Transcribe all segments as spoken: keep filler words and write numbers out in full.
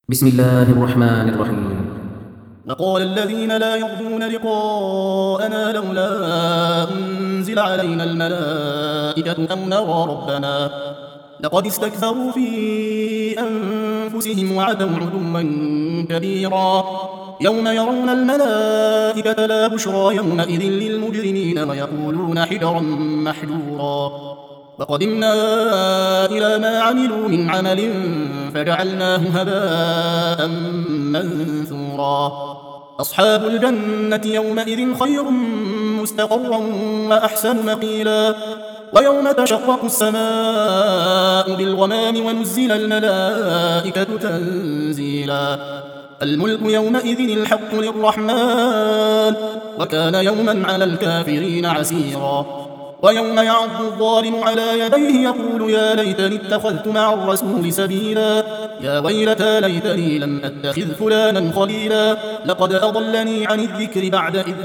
بسم الله الرحمن الرحيم. وقال الذين لا يرجون لقاءنا لولا أنزل علينا الملائكة أو نرى ربنا لقد استكبروا في أنفسهم وعتوا عتوا كبيرا يوم يرون الملائكة لا بشرى يومئذ للمجرمين ويقولون حجرا محجورا وقدمنا إلى ما عملوا من عمل فجعلناه هباء منثورا أصحاب الجنة يومئذ خير مستقرا وأحسن مقيلا ويوم تشقق السماء بالغمام ونزل الملائكة تنزيلا الملك يومئذ الحق للرحمن وكان يوما على الكافرين عسيرا ويوم يعض الظالم على يديه يقول يا ليتني اتخذت مع الرسول سبيلا يا ويلتى ليتني لم أتخذ فلانا خليلا لقد أضلني عن الذكر بعد إذ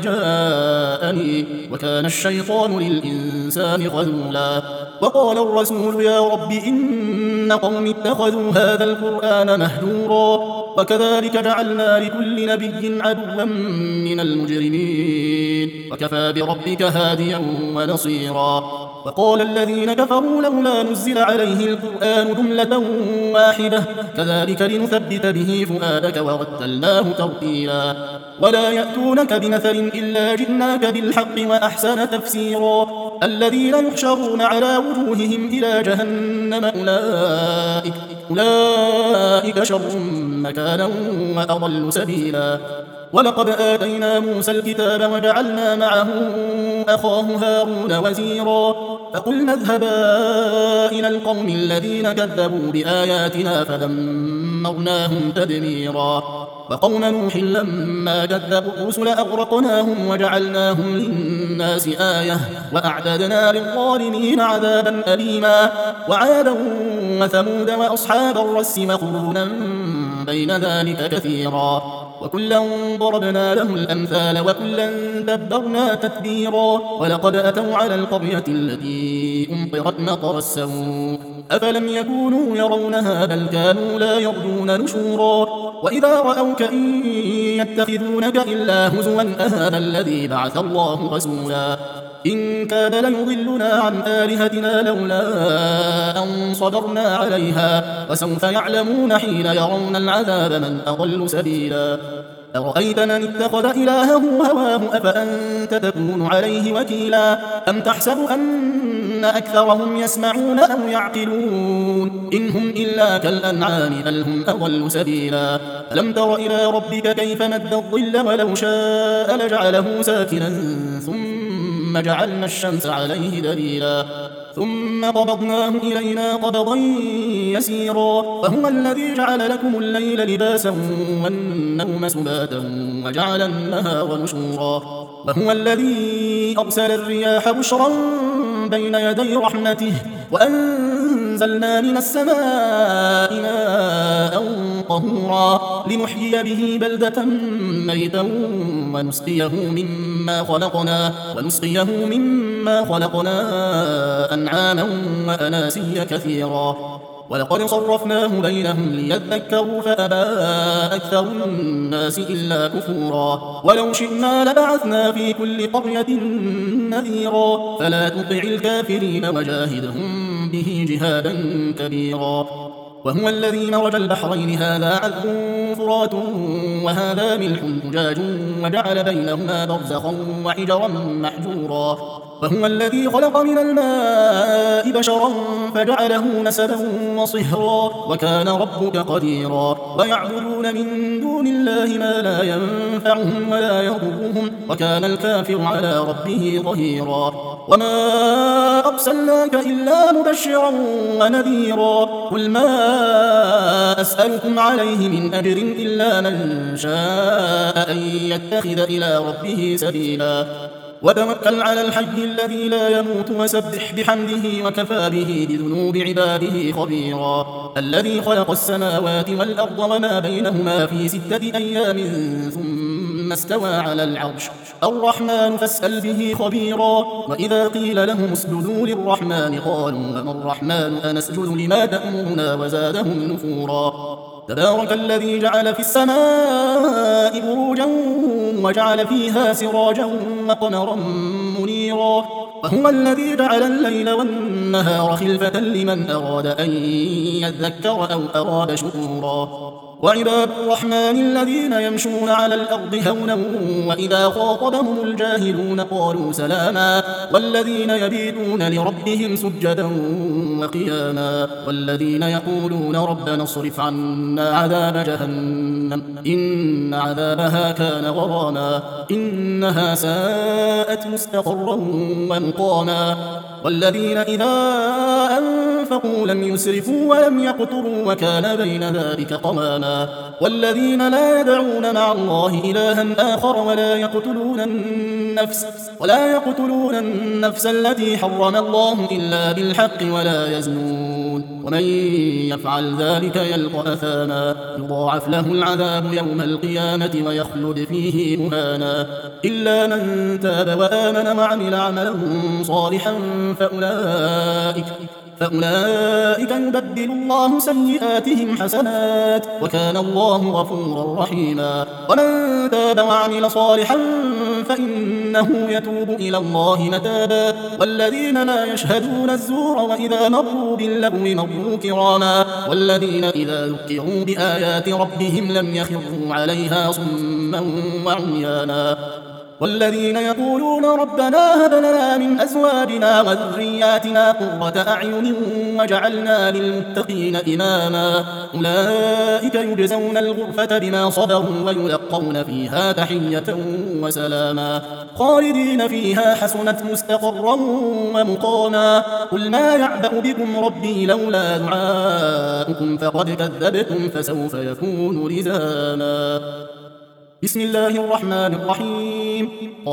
جاءني وكان الشيطان للإنسان خذولا وقال الرسول يا رب إن قوم اتخذوا هذا القرآن مهجورا وكذلك جعلنا لكل نبي عدوا من المجرمين وكفى بربك هاديا ونصيرا وقال الذين كفروا لولا نزل عليه القرآن جملة واحدة كذلك لنثبت به فؤادك ورتلناه ترتيلا ولا يأتونك بمثل إلا جئناك بالحق وأحسن تفسيرا الذين يحشرون على وجوههم إلى جهنم أولئك, أولئك شر مكانا وأضل سبيلا ولقد آتينا موسى الكتاب وجعلنا معه أخاه هارون وزيرا فقلنا اذهبا إلى القوم الذين كذبوا بآياتنا فدمرناهم تدميرا وقوم نوح لما كذبوا الرسل أغرقناهم وجعلناهم للناس آية وأعتدنا للظالمين عذابا أليما وعادا وثمود وأصحاب الرس وقرونا بين ذلك كثيرا وكلا ضربنا له الأمثال وكلا دبرنا تتبيرا ولقد أتوا على القرية التي أمطرت مطر السوء أفلم يكونوا يرونها بل كانوا لا يرجون نشورا وإذا رأوك إن يتخذونك إلا هزوا أهذا الذي بعث الله رسولا إن كاد ليضلنا عن آلهتنا لولا أن صبرنا عليها وسوف يعلمون حين يرون العذاب من أضل سبيلا أرأيت من اتخذ إلهه هواه أفأنت تكون عليه وكيلا أم تحسب أن أكثرهم يسمعون أو يعقلون إن هم إلا كالأنعام بل هم أضل سبيلا ألم تر إلى ربك كيف مد الظل ولو شاء لجعله ساكنا ثم جعلنا الشمس عليه دليلا ثم قبضناه إلينا قبضا يسيرا وهو الذي جعل لكم الليل لباسا والنوم سباتا وجعل النهار نشورا وهو الذي أرسل الرياح بشرا بين يدي رحمته وأنزلنا من السماء ماء طهورا لنحيي به بلدة ميتا ونسقيه مما خلقنا ونسقيه مما خلقنا أنعاما وأناسيا كثيرا ولقد صرفناه بينهم ليذكروا فأبى أكثر الناس إلا كفورا ولو شئنا لبعثنا في كل قرية نذيرا فلا تطع الكافرين وجاهدهم به جهادا كبيرا وهو الذي مرج البحرين هذا عذب فرات وهذا ملح أجاج وجعل بينهما برزخا وحجرا محجورا وهو الذي خلق من الماء بشرا فجعله نسبا وصهرا وكان ربك قديرا ويعبدون من دون الله ما لا ينفعهم ولا يضرهم وكان الكافر على ربه ظهيرا وما أرسلناك إلا مبشرا ونذيرا قل ما أسألكم عليه من أجر إلا من شاء أن يتخذ إلى ربه سبيلا وتوكل على الحي الذي لا يموت وسبح بحمده وكفى به بذنوب عباده خبيرا الذي خلق السماوات والأرض وما بينهما في ستة أيام ثم استوى على العرش الرحمن فاسأل به خبيرا وإذا قيل لهم اسجدوا للرحمن قالوا وما الرحمن أنسجد لما تأمرنا وزادهم نفورا تبارك الذي جعل في السماء بروجا وجعل فيها سراجا وقمرا منيرا وهو الذي جعل الليل والنهار خلفة لمن أراد أن يذكر أو أراد شكورا وعباد الرحمن الذين يمشون على الأرض هونا وإذا خاطبهم الجاهلون قالوا سلاما والذين يبيتون لربهم سجدا وقياما والذين يقولون ربنا اصرف عنا عذاب جهنم إن عذابها كان غراما إنها ساءت مستقرا ومقاما والذين إذا أنفقوا لم يسرفوا ولم يقتروا وكان بين ذلك قواما والذين لا يدعون مع الله إلها آخر ولا يقتلون النفس ولا يقتلون النفس التي حرم الله إلا بالحق ولا يزنون ومن يفعل ذلك يلقى أثاما يضاعف له العذاب يوم القيامة ويخلد فيه مهانا إلا من تاب وآمن وعمل عملا صالحا فأولئك فأولئك يبدل الله سيئاتهم حسنات وكان الله غفورا رحيما ومن تاب وعمل صالحا فإنه يتوب إلى الله متابا والذين لا يشهدون الزور وإذا مروا باللغو مروا كراما والذين إذا ذكروا بآيات ربهم لم يخروا عليها صما وعميانا والذين يقولون ربنا هب لنا من أزواجنا وذرياتنا قرة أعين وجعلنا للمتقين إماما أولئك يجزون الغرفة بما صبروا ويلقون فيها تحية وسلاما خالدين فيها حسنت مستقرا ومقاما قل ما يعبأ بكم ربي لولا دعاؤكم فقد كذبتم فسوف يكون لزاما بسم الله الرحمن الرحيم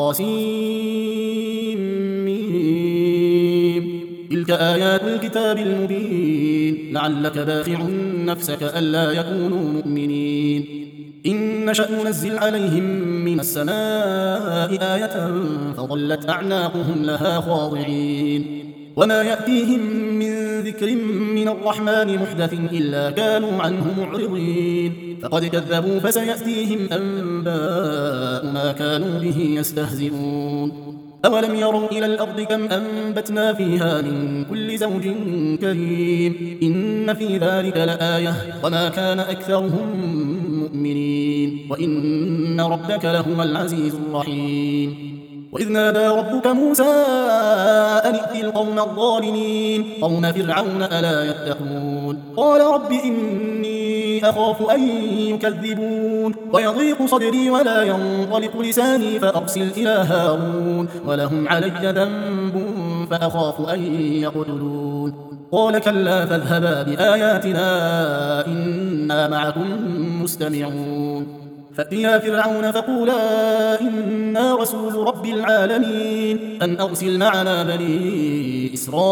طاسيم تلك آيات الكتاب المبين لعلك باخع نفسك ألا يكونوا مؤمنين إن نشأ ننزل عليهم من السماء آية فظلت أعناقهم لها خاضعين وما يأتيهم من ذكر من الرحمن محدث إلا كانوا عنه معرضين فقد كذبوا فسيأتيهم أنباء ما كانوا به يستهزئون أولم يروا إلى الأرض كم أنبتنا فيها من كل زوج كريم إن في ذلك لآية وما كان أكثرهم مؤمنين وإن ربك لهو العزيز الرحيم وإذ نادى ربك موسى أن ائت القوم الظالمين قوم فرعون ألا يتقون قال رب إني أخاف أن يكذبون ويضيق صدري ولا ينطلق لساني فأرسل إلى هارون ولهم علي ذنب فأخاف أن يقتلون قال كلا فاذهبا بآياتنا إنا معكم مستمعون فأتيا فرعون فقولا إنا رسول رب العالمين أن أرسل معنا بني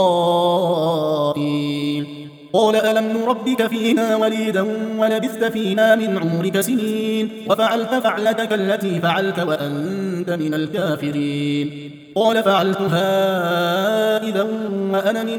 إسرائيل قال ألم نربك فينا وليدا ولبثت فينا من عمرك سنين وفعلت فعلتك التي فعلت وأنت من الكافرين قال فعلتها إذا وأنا من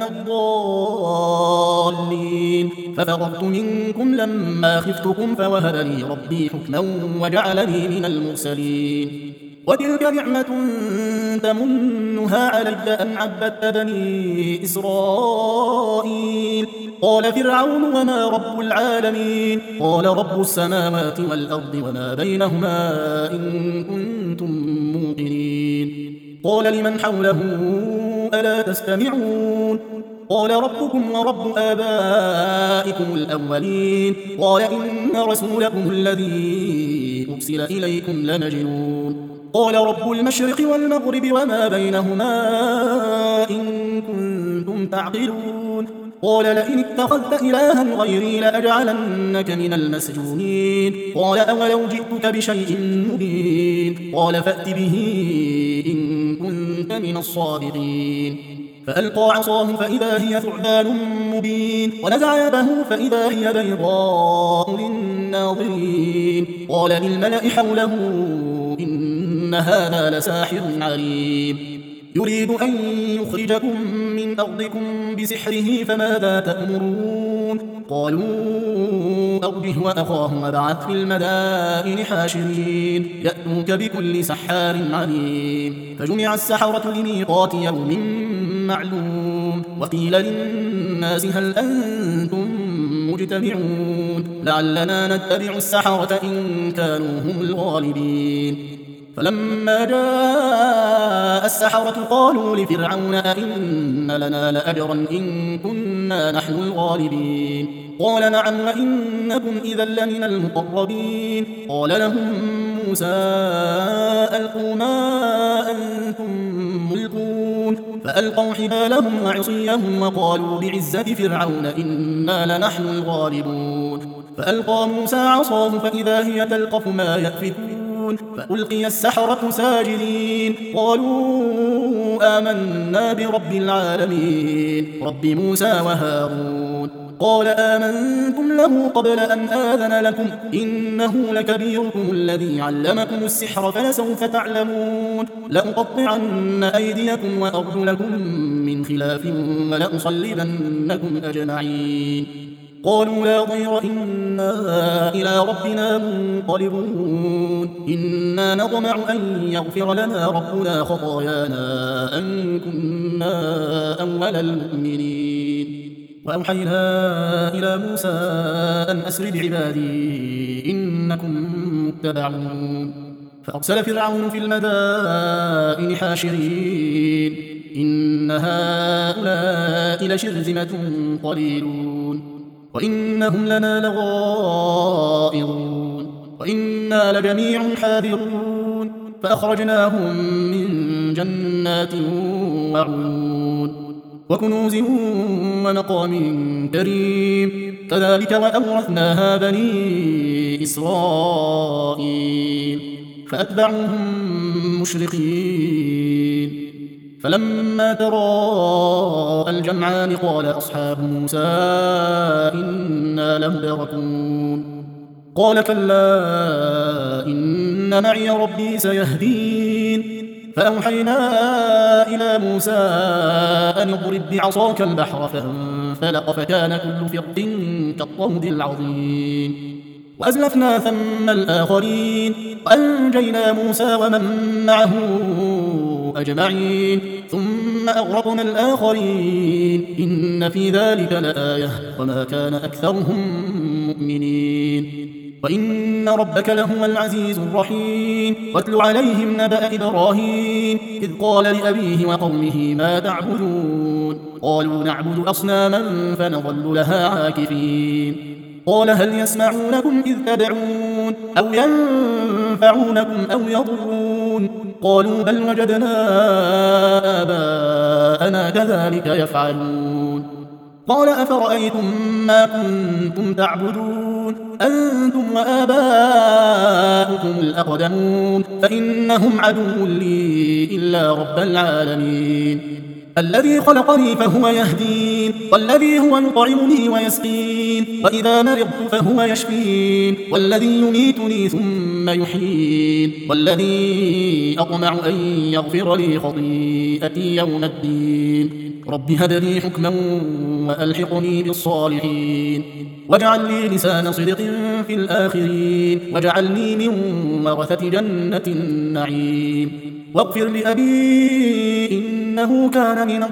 الضالين ففررت منكم لما خفتكم فوهب لي ربي حكما وجعلني من المرسلين وتلك نعمة تمنها علي أن عبدت بني إسرائيل قال فرعون وما رب العالمين قال رب السماوات والأرض وما بينهما إن كنتم موقنين قال لمن حوله ألا تستمعون قال ربكم ورب آبائكم الأولين قال إن رسولكم الذي أرسل إليكم لمجنون قال رب المشرق والمغرب وما بينهما إن كنتم تعقلون قال لئن اتخذت إلها غيري لأجعلنك من المسجونين قال أولو جئتك بشيء مبين قال فأت به إن كنت من الصادقين فألقى عصاه فإذا هي ثعبان مبين ونزع يده فإذا هي بيضاء للناظرين قال للملأ حوله إن هذا لساحر عليم يريد أن يخرجكم من أرضكم بسحره فماذا تأمرون قالوا أرجه وأخاه وابعث في المدائن حاشرين يأتوك بكل سحار عليم. فجمع السحرة لميقات يوم معلوم وقيل للناس هل أنتم مجتمعون لعلنا نتبع السحرة إن كانوا هم الغالبين. فلما جاء السحرة قالوا لفرعون أئن لنا لأجرا إن كنا نحن الغالبين. قال نعم وإنكم إذا لمن المقربين. قال لهم موسى ألقوا ما أنتم ملقون فألقوا حبالهم وعصيهم وقالوا بعزة فرعون إنا لنحن الغالبون. فألقى موسى عصاه فإذا هي تلقف ما يأفكون فألقي السحرة ساجدين قالوا آمنا برب العالمين رب موسى وهارون. قال آمنتم له قبل أن آذن لكم إنه لكبيركم الذي علمكم السحر فلسوف تعلمون لأقطعن أيديكم وأرجلكم من خلاف ولأصلبنكم أجمعين. قالوا لا ضير إنا إلى ربنا منقلبون إنا نطمع أن يغفر لنا ربنا خطايانا أن كنا أول المؤمنين. وأوحينا إلى موسى أن أسر بعبادي إنكم متبعون. فأرسل فرعون في المدائن حاشرين إن هؤلاء لشرذمة قليلون وإنهم لنا لغائظون وإنا لجميع حاذرون. فأخرجناهم من جنات وعيون وكنوز ومقام كريم كذلك وأورثناها بني إسرائيل فأتبعوهم مشرقين. فلما تراءى الجمعان قال أصحاب موسى إنا لمدركون. قال كلا إن معي ربي سيهدين. فأوحينا إلى موسى أن اضرب بعصاك البحر فانفلق فكان كل فرق كالطود العظيم. وأزلفنا ثم الآخرين وأنجينا موسى ومن معه أجمعين ثم أغرقنا الآخرين إن في ذلك لآية وما كان أكثرهم مؤمنين وإن ربك لهو العزيز الرحيم. واتل عليهم نبأ إبراهيم إذ قال لأبيه وقومه ما تعبدون قالوا نعبد أصناما فنظل لها عاكفين. قال هل يسمعونكم إذ تدعون أو ينفعونكم أو يضرون قالوا بل وجدنا آباءنا كذلك يفعلون. قال أفرأيتم ما كنتم تعبدون أنتم وآباؤكم الأقدمون فإنهم عدو لي إلا رب العالمين الذي خلقني فهو يهدين والذي هو يطعمني ويسقين وإذا مرضت فهو يشفين والذي يميتني ثم يحيين والذي أطمع أن يغفر لي خطيئتي يوم الدين. رب هب لي حكما وألحقني بالصالحين واجعل لي لسان صدق في الآخرين واجعلني من ورثة جنة النعيم واغفر لأبي إنه كان من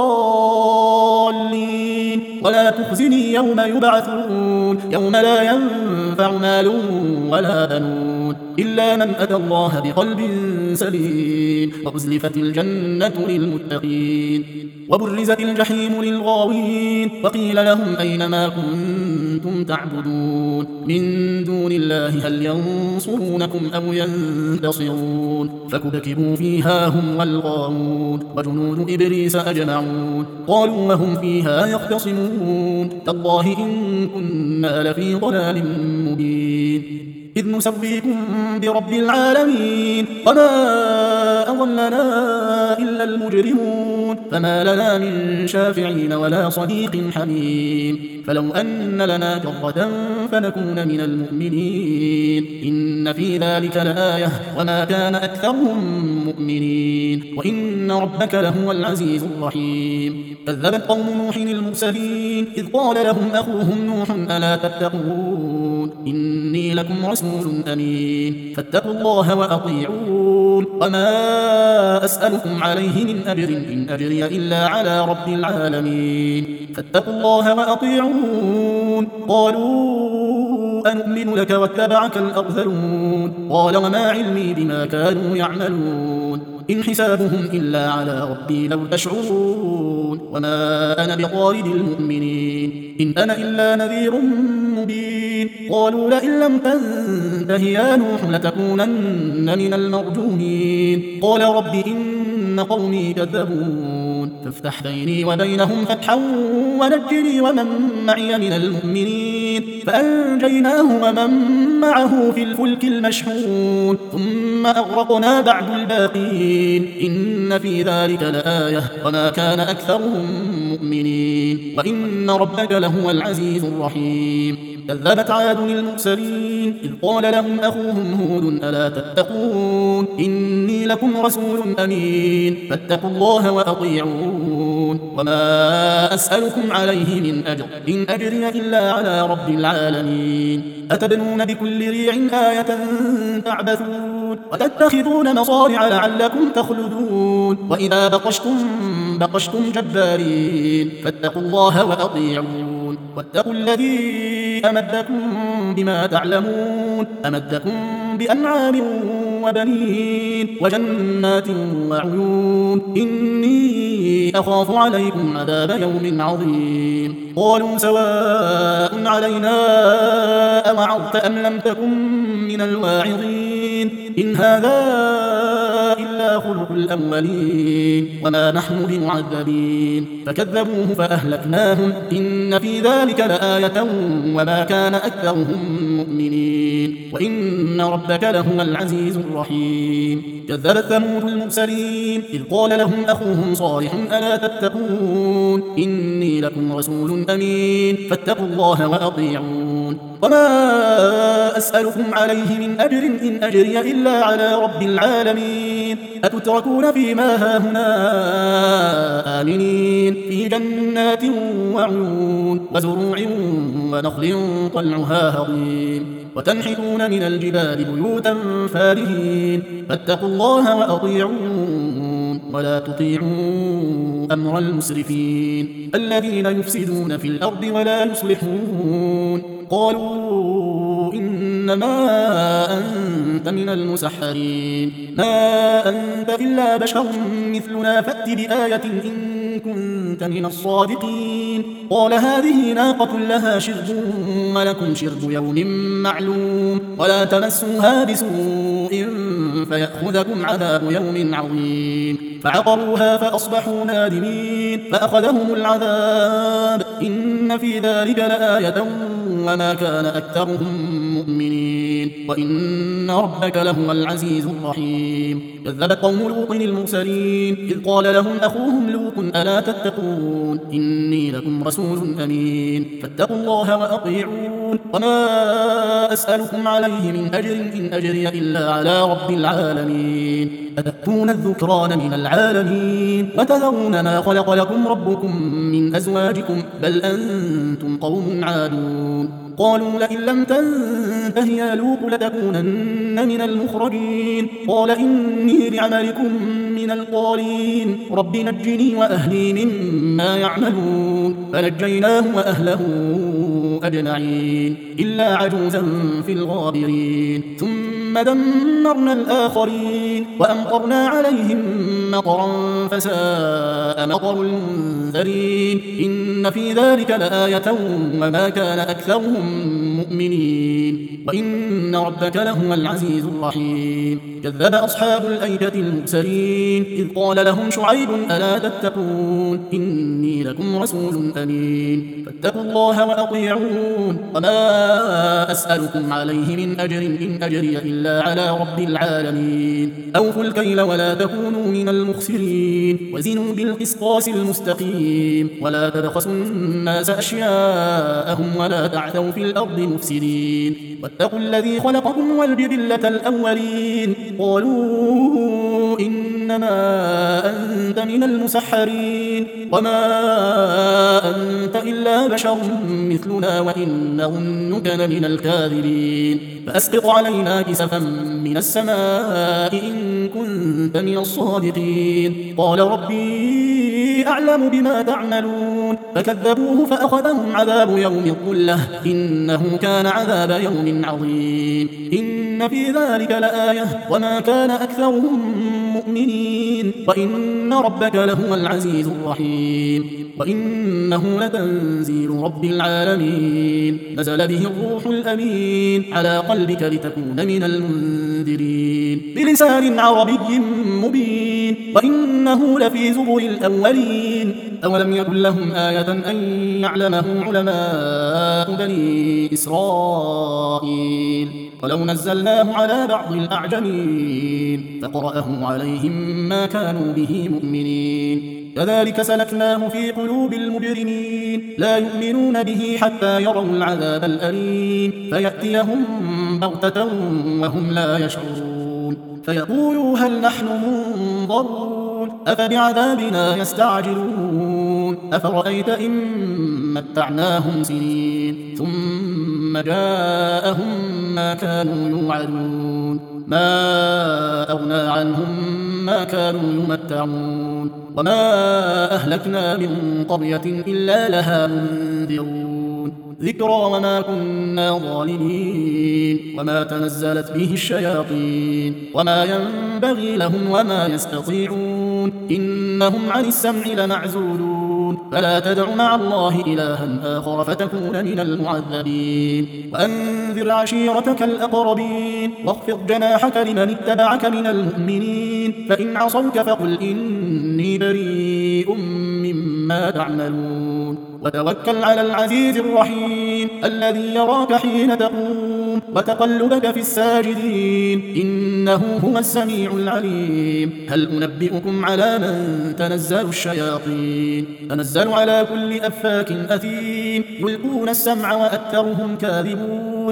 الضالين ولا تخزني يوم يبعثون يوم لا ينفع مال ولا بنون إلا من أتى الله بقلب سليم وأزلفت الجنة للمتقين وبرزت الجحيم للغاوين وقيل لهم أين ما كنتم تعبدون من دون الله هل ينصرونكم أو ينتصرون فكبكبوا فيها هم والغاوون وجنود إبليس أجمعون قالوا وهم فيها يختصمون تالله إن كنا لفي ضلال مبين إذ نسويكم برب العالمين وما أضلنا إلا المجرمون فما لنا من شافعين ولا صديق حميم فلو أن لنا كرة فنكون من المؤمنين إن في ذلك لآية وما كان أكثرهم مؤمنين وإن ربك لهو العزيز الرحيم كذبت قوم نوح المرسلين إذ قال لهم أخوهم نوح ألا تتقون إني لكم رسول أمين فاتقوا الله وأطيعون وما أسألكم عليه من أجر إن أجري إلا على رب العالمين فاتقوا الله وأطيعون قالوا أنؤمن لك واتبعك الأرذلون قال وما علمي بما كانوا يعملون إن حسابهم إلا على ربي لو تشعرون وما أنا بطارد المؤمنين إن أنا إلا نذير مبين قالوا لئن لم تنته يا نوح لتكونن من المرجومين قال رب إن قومي كذبون فافتح بيني وبينهم فتحا ونجني ومن معي من المؤمنين فأنجيناه ومن معه في الفلك المشحون ثم أغرقنا بعد الباقين إن في ذلك لآية وما كان أكثرهم مؤمنين وإن ربك لهو العزيز الرحيم كذبت عاد المرسلين إذ قال لهم أخوهم هود ألا تتقون إني لكم رسول أمين فاتقوا الله وأطيعون وما أسألكم عليه من أجر إن أجري إلا على رب العالمين أتبنون بكل ريع آية تعبثون وتتخذون مصارع لعلكم تخلدون وإذا بطشتم بطشتم جبارين فاتقوا الله وأطيعون واتقوا الذي أمدكم بما تعلمون أمدكم بأنعام وبنين وجنات وعيون إني أخاف عليكم عذاب يوم عظيم قالوا سواء علينا أوعظت أم لم تكن من الواعظين إن هذا إلا خلق الأولين وما نحن بمعذبين فكذبوه فأهلكناهم إن في ذلك لآية وما كان أكثرهم مؤمنين وإن ربك لهو العزيز الرحيم كذبت ثمود المرسلين إذ قال لهم أخوهم صالح ألا تتقون إني لكم رسول أمين فاتقوا الله وأطيعون وما أسألكم عليه من أجر إن أجري إلا على رب العالمين أتتركون فيما هاهنا آمنين في جنات وعيون وزروع ونخل طلعها هضيم وتنحتون من الجبال بيوتا فارهين فاتقوا الله وأطيعون ولا تطيعوا أمر المسرفين الذين يفسدون في الأرض ولا يصلحون قالوا إنما أنت من المسحرين ما أنت إلا بشر مثلنا فأت بآية إن كنت من الصادقين قال هذه ناقة لها شرب ولكم شرب يوم معلوم ولا تمسوها بسوء فيأخذكم عذاب يوم عظيم فعقروها فأصبحوا نادمين فأخذهم العذاب إن في ذلك لآية وما كان أكثرهم مؤمنين وإن ربك لهو العزيز الرحيم كذبت قوم لوط المرسلين إذ قال لهم أخوهم لوط ألا تتقون إني لكم رسول أمين فاتقوا الله وأطيعون وما أسألكم عليه من أجر إن أجري إلا على رب العالمين أتأتون الذكران من العالمين وتذرون ما خلق لكم ربكم من أزواجكم بل أنتم قوم عادون قالوا لئن لم تنته يا لوط لتكونن من المخرجين قال إني بعملكم من القالين رب نجني وأهلي مما يعملون فنجيناه وأهله أجمعين إلا عجوزا في الغابرين ثم دمرنا الآخرين وأمطرنا عليهم مطرا فساء مطر المنذرين إن في ذلك لآية وما كان أكثرهم مؤمنين وإن ربك لهو العزيز الرحيم. كذب أصحاب الأيكة المرسلين إذ قال لهم شعيب ألا تتقون إني لكم رسول أمين فاتقوا الله وأطيعون وما أسألكم عليه من أجر إن أجري إلا على رب العالمين. أوفوا الكيل ولا تكونوا من المخسرين وزنوا بالقسطاس المستقيم ولا تبخسوا الناس أشياءهم ولا تعثوا في الأرض مفسدين واتقوا الذي خلقكم والجبلة الأولين قالوا إنما أنت من المسحرين وما أنت إلا بشر مثلنا وإن ظنك لمن الكاذبين فأسقط علينا كسفا من السماء إن كنت من الصادقين. قال ربي أعلم بما تعملون فكذبوه فأخذهم عذاب يوم الظلة إنه كان عذاب يوم عظيم. إن في ذلك لآية وما كان أكثرهم مؤمنين وإن ربك لهو العزيز الرحيم. وإنه لتنزيل رب العالمين نزل به الروح الأمين على قلبك لتكون من المنذرين بلسان عربي مبين وإنه لفي زبر الأولين. أولم يكن لهم آية أن يعلمه علماء بني إسرائيل ولو نزلناه على بعض الأعجمين فقرأه عليهم ما كانوا به مؤمنين. كذلك سلكناه في قلوب المجرمين لا يؤمنون به حتى يروا العذاب الأليم فيأتيهم بغتة وهم لا يشعرون فيقولوا هل نحن منظرون أفبعذابنا يستعجلون أفرأيت إن متعناهم سنين ثم جاءهم ما كانوا يوعدون ما أغنى عنهم ما كانوا يمتعون وما أهلكنا من قرية إلا لها منذرون ذكرى وما كنا ظالمين وما تنزلت به الشياطين وما ينبغي لهم وما يستطيعون إنهم عن السمع لمعزولون فلا تدع مع الله إلها آخر فتكون من المعذبين. وأنذر عشيرتك الأقربين واخفض جناحك لمن اتبعك من المؤمنين فإن عصوك فقل إني بريء مما تعملون وتوكل على العزيز الرحيم الذي يراك حين تقوم وتقلبك في الساجدين إنه هو السميع العليم. هل أنبئكم على من تنزل الشياطين تنزل على كل أفاك أثيم يلقون السمع وأكثرهم كاذبون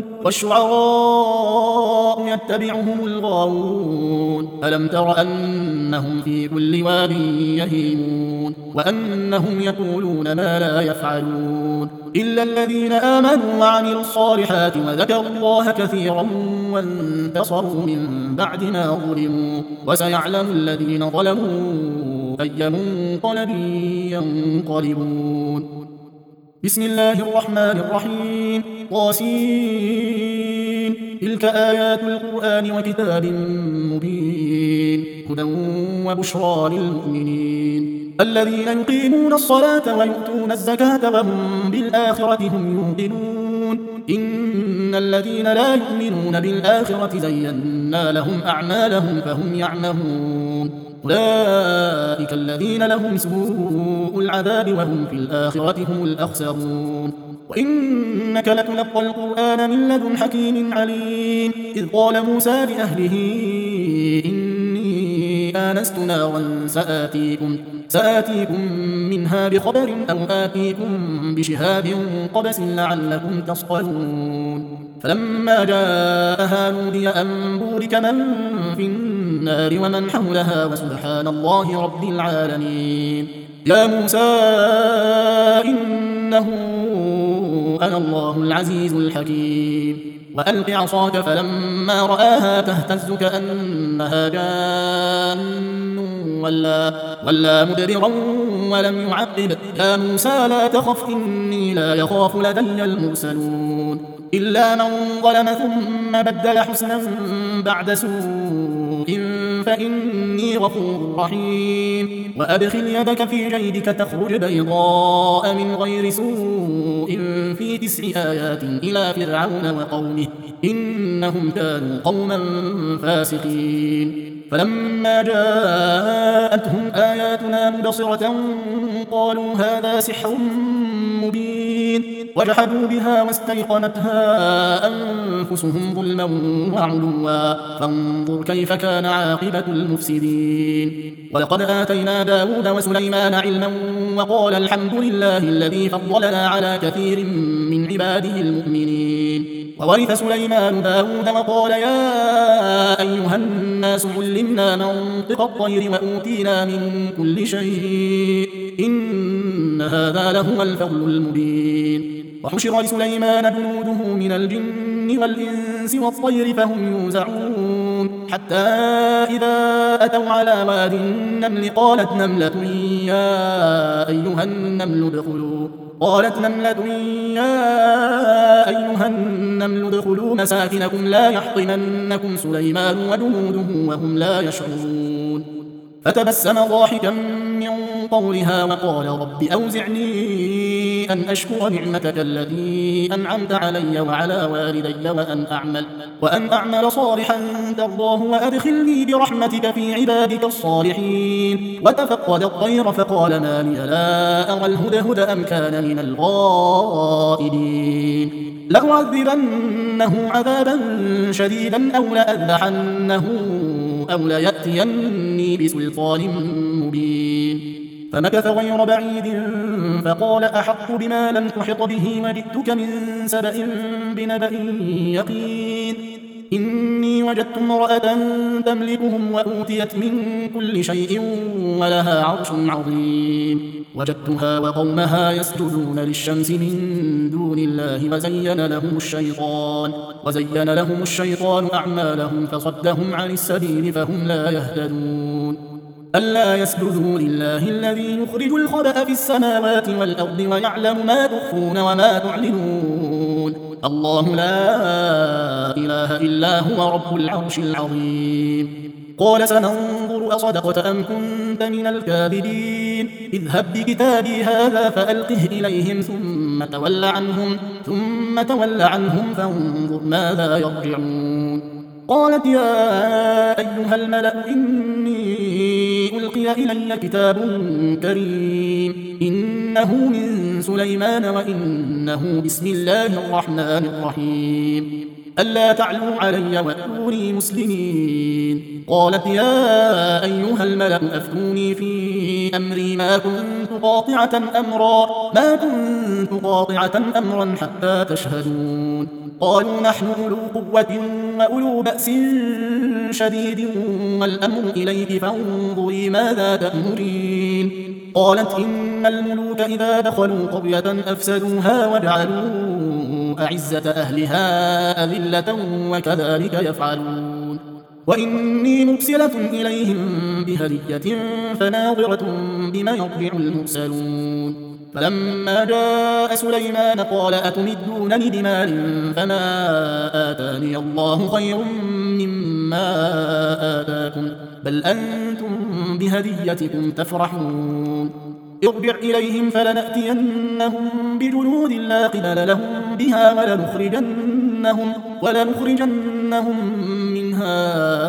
والشعراء يتبعهم الغاوون ألم تر أنهم في كل واد يهيمون وأنهم يقولون ما لا يفعلون إلا الذين آمنوا وعملوا الصالحات وذكروا الله كثيرا وانتصروا من بعد ما ظلموا وسيعلم الذين ظلموا أي منقلب ينقلبون. بسم الله الرحمن الرحيم طاسين تلك آيات القرآن وكتاب مبين هدى وبشرى للمؤمنين الذين يقيمون الصلاة ويؤتون الزكاة وهم بالآخرة هم يوقنون إن الذين لا يؤمنون بالآخرة زينا لهم أعمالهم فهم يعمهون أولئك الذين لهم سوء العذاب وهم في الآخرة هم الأخسرون. وإنك لتلقى القرآن من لدن حكيم عليم إذ قال موسى لأهله إني آنست نارا سآتيكم, سآتيكم منها بخبر أو آتيكم بشهاب قبس لعلكم تصطلون فلما جاءها نودي أن بورك من في النار ومن حولها وسبحان الله رب العالمين. يا موسى إنه أنا الله العزيز الحكيم وألق عصاك فلما رآها تهتز كأنها جان ولا, ولا مدبرا ولم يعقب يا موسى لا تخف إني لا يخاف لدي المرسلون إلا من ظلم ثم بدل حسنا بعد سوء فإني غفور رحيم. وأدخل يدك في جيبك تخرج بيضاء من غير سوء في تسع آيات إلى فرعون وقومه إنهم كانوا قوما فاسقين. فلما جاءتهم آياتنا مبصرة قالوا هذا سحر مبين وجحدوا بها واستيقنتها أنفسهم ظلما وعلوا فانظر كيف كان عاقبة المفسدين. ولقد آتينا داود وسليمان علما وقال الحمد لله الذي فضلنا على كثير من عباده المؤمنين. وورث سليمان داود وقال يا أيها الناس علمنا منطق الطير وأوتينا من كل شيء إن هذا لهو الفضل المبين. وحشر لسليمان جنوده من الجن والإنس والطير فهم يوزعون حتى إذا أتوا على واد النمل قالت نملة يا أيها النمل ادخلوا قالت نملة يا أيها النمل ادخلوا مساكنكم لا يحطمنكم سليمان وجنوده وهم لا يشعرون. فتبسم ضاحكا من قولها وقال رب أوزعني أن أشكر نعمتك التي أنعمت علي وعلى والدي وأن أعمل, وأن أعمل صالحا ترضاه وأدخلني برحمتك في عبادك الصالحين. وتفقد الطير فقال ما لي لا أرى الهدهد أم كان من الغائبين. لأعذبنه عذابا شديدا أو لأذبحنه أو ليأتيني بسلطان مبين. فمكث غير بعيد فقال أحط بما لم تحط به وجئتك من سبأ بنبأ يقين. إني وجدت امرأة تملكهم وأوتيت من كل شيء ولها عرش عظيم. وجدتها وقومها يسجدون للشمس من دون الله وزين لهم الشيطان وزين لهم الشيطان أعمالهم فصدهم عن السبيل فهم لا يهتدون. ألا يسجدوا لله الذي يخرج الخبأ في السماوات والأرض ويعلم ما تخفون وما تعلنون. الله لا إله إلا هو رب العرش العظيم. قال سننظر أصدقت أم كنت من الكاذبين. اذهب بكتابي هذا فألقه إليهم ثم تول عنهم ثم تول عنهم فانظر ماذا يرجعون. قالت يا أيها الملأ إني ألقي إلي كتاب كريم إنه من سليمان وإنه بسم الله الرحمن الرحيم. ألا تعلوا علي وأتوني مسلمين. قالت يا أيها الملأ أفتوني في أمري ما كنت قاطعة أمرا ما كنت قاطعة أمرا حتى تشهدون. قالوا نحن أولو قوة وأولو بأس شديد والأمر إليك فانظري ماذا تأمرين. قالت إن الملوك إذا دخلوا قرية أفسدوها وجعلوا أعزة أهلها أذلة وكذلك يفعلون. وإني مرسلة إليهم بهدية فناظرة بما يرجع المرسلون. فلما جاء سليمان قال أتمدونني بمال فما آتاني الله خير مما آتاكم بل أنتم بهديتكم تفرحون. ارجع إليهم فلنأتينهم بجنود لا قبل لهم بها ولنخرجنهم, ولنخرجنهم منها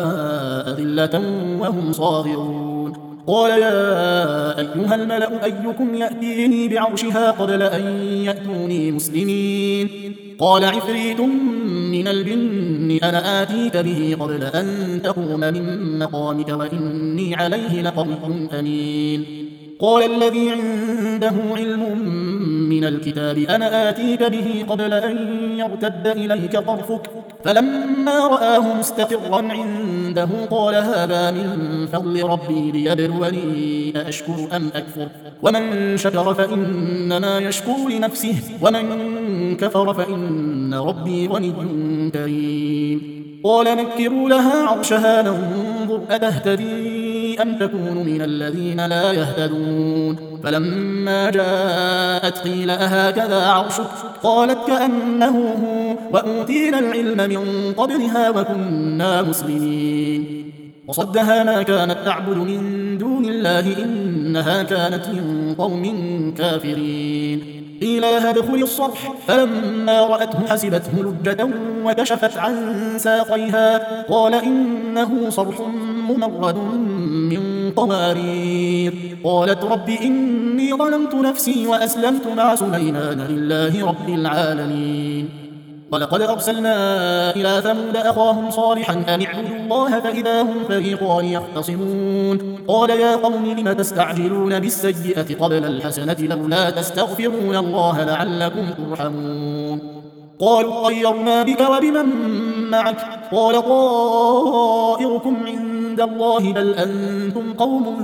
أذلة وهم صاغرون. قال يا أيها الملأ أيكم يأتيني بعرشها قبل أن يأتوني مسلمين. قال عفريت من الجن أنا آتيك به قبل أن تقوم من مقامك وإني عليه لقوي أمين. قال الذي عنده علم من الكتاب أنا آتيك به قبل أن يرتد إليك طرفك فلما رآه مستقرا عنده قال هذا من فضل ربي ليبلوني أأشكر أم أكفر ومن شكر فإنما يشكر لنفسه ومن كفر فإن ربي غني كريم. قال نكروا لها عرشها ننظر أتهتدي أم تكون من الذين لا يهتدون فلما جاءت قيل أهكذا عرشك قالت كأنه هو وأوتينا العلم من قبلها وكنا مسلمين وصدها ما كانت تعبد من دون الله إنها كانت من قوم كافرين قيل لها ادخلي الصرح فلما رأته حسبته لجة وكشفت عن ساقيها قال إنه صرح ممرد من قوارير قالت رب إني ظلمت نفسي وأسلمت مع سليمان لله رب العالمين ولقد أرسلنا إلى ثمود أخاهم صالحا أن اعبدوا الله فإذا هم فريقان يختصمون قال يا قوم لم تستعجلون بالسيئة قبل الحسنة لولا تستغفرون الله لعلكم ترحمون قالوا طيرنا بك وبمن معك قال طائركم عند الله بل أنتم قوم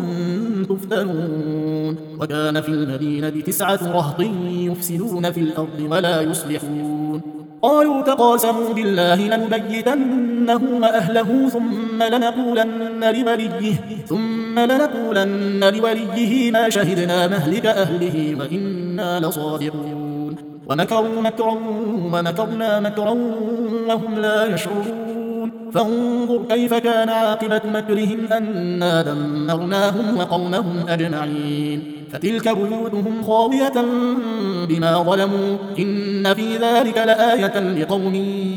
تفتنون وكان في المدينة تسعة رهط يفسدون في الأرض ولا يصلحون قالوا تقاسموا بالله لنبيتنه وأهله ثم لنقولن لوليه ثم لنقولن لوليه ما شهدنا مهلك أهله وإنا لصادقون ومكروا مكرا ومكرنا مكرا وهم لا يشعرون فانظر كيف كان عاقبة مكرهم أنا دمرناهم وقومهم أجمعين فتلك بيوتهم خاوية بما ظلموا إن في ذلك لآية لقوم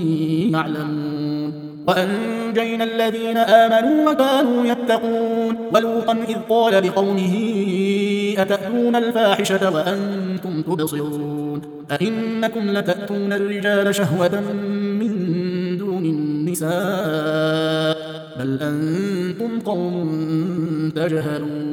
يعلمون وأنجينا الذين آمنوا وكانوا يتقون ولوطا إذ قال لقومه أتأتون الفاحشة وأنتم تبصرون أئنكم لتأتون الرجال شهوة من دون النساء بل أنتم قوم تجهلون